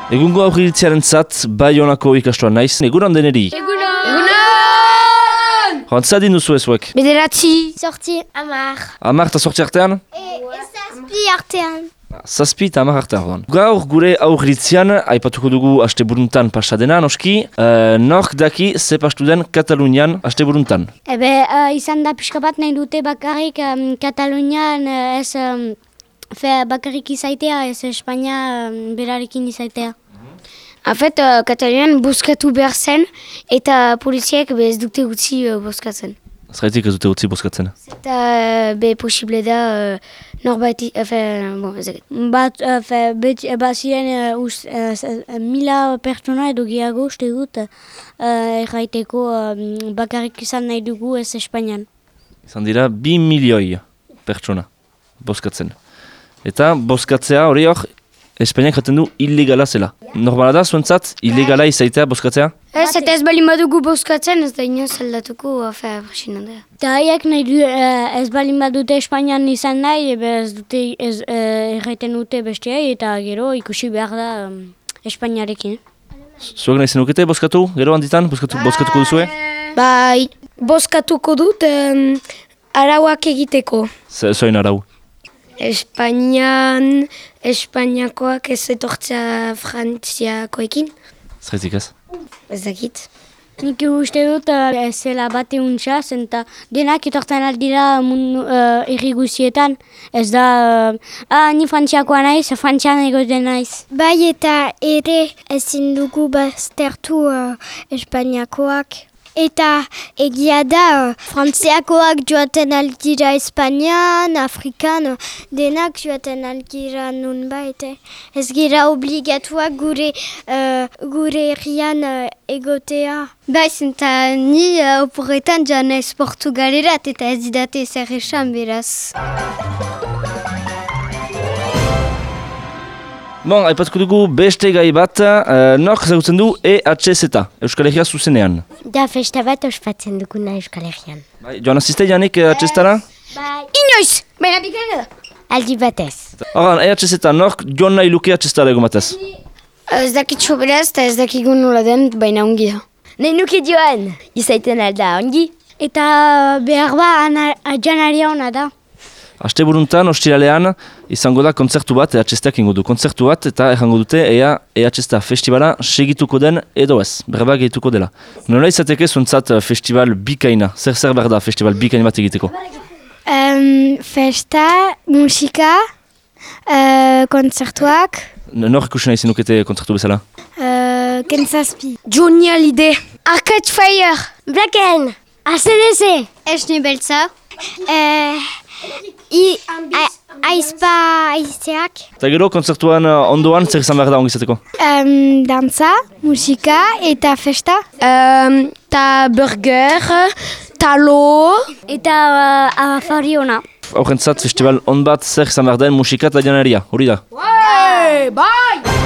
Egungo aurritziaren zat, Baionako ikastoan naiz. Egunon deneri. Egunon! Joantzadin duzu ezuek. Bederatzi. Sorti, amar. Amar eta sortzi artean? Zazpi artean. Zazpi eta amar artean orduan. Gaur gure aurritzian, aipatuko dugu asteburuntan pasadena, noski, nork daki ze pastu den Katalunian asteburuntan. Izan da pixka bat nahi dute bakarrik Katalunian ez bakarrik izaitea, ez Espainia berarekin izaitea. Afet, Katalunian buskatu behar zen eta poliziek ez dute utzi buskatzen. Zergatik ez dute utzi bozkatzen. Eta posible da norbait, bon, ezagut. Bazien 1000 pertsona edo gehiago uste dut erraiteko bakarrik izan nahi dugu ez Espainian. Izan dira 2 milioi pertsona bozkatzen. Eta bozkatzea hori hor, Espainiak jaten du ilegala zela. Normala da, zuentzat, ilegala izaitea bozkatzea? Ez, eta ez bali badugu buskatzen, ez da inoz aldatuko, presinan da. Eta haiek nahi du, ez balin badute Espainian izan nahi, ez dute erraiten dute besteai eta gero ikusi behar da Espainiarekin. Zuek nahi zenukete bozkatu, gero handitan, bozkatuko duzue? Bai, bozkatuko dut arauak egiteko. Zoin arau? Espainiakoak ez etortzea Frantziakoekin. Zergatik ez? Ez dakit. Nik uste dut ez zela bate untsaz, eta denak etortzen aldira erri guzietan. Ez da, ni Frantziakoa naiz, Frantzian egoten naiz. Bai eta ere ezin dugu baztertu Espainiakoak. Eta egia da, Frantziakoak joaten aldira Espainian, Afrikan, denak joaten aldira nunbait. Ez gira obligatuak gure herrian egotea. Baiz, eta ni oporretan joan ez Portugalerat eta ez didate zer esan beraz. Bon, aipatuko dugu beste gai bat, nork ezagutzen du EHZ, Euskal Herria zuzenean. Da festa bat ospatzen duguna Euskal Herrian. Joan azizte Janik EHZ-tara? Bai. Inoiz! Baina bikaina da! Aldi batez. Horan, EHZ, nork joan nahi luke EHZ-tara egon batez? Ez dakit beraz eta ez dakigun nola den, baina ongi da. Nahi nuke joan, izaiten alda ongi. Eta behar ba janaria hona da. Asteburuntan, ostiralean, izango da kontzertu bat, EHZ-ak ingo du kontzertu bat, eta errango dute ea EHZ festivala segituko den edo ez, berba gehituko dela. Nola izateke zuentzat festival bikaina? Zer behar da festival bikaina bat egiteko? Festa, musika, kontzertuak. Nor ikusi nahi zenukete kontzertu bezala? Kentzazpi. Johnny Hallyday, Arcade Fire, Blacken, ACDC. Esne Beltza, Aizpa aizeak. Eta gero, kontzertuan ondoan, zer izan behar da ongi izateko? Dantza, musika eta festa. ta burger, talo, Eta afari hona. Horrentzat festival on bat zer izan behar den musika eta janaria, hori da? bai!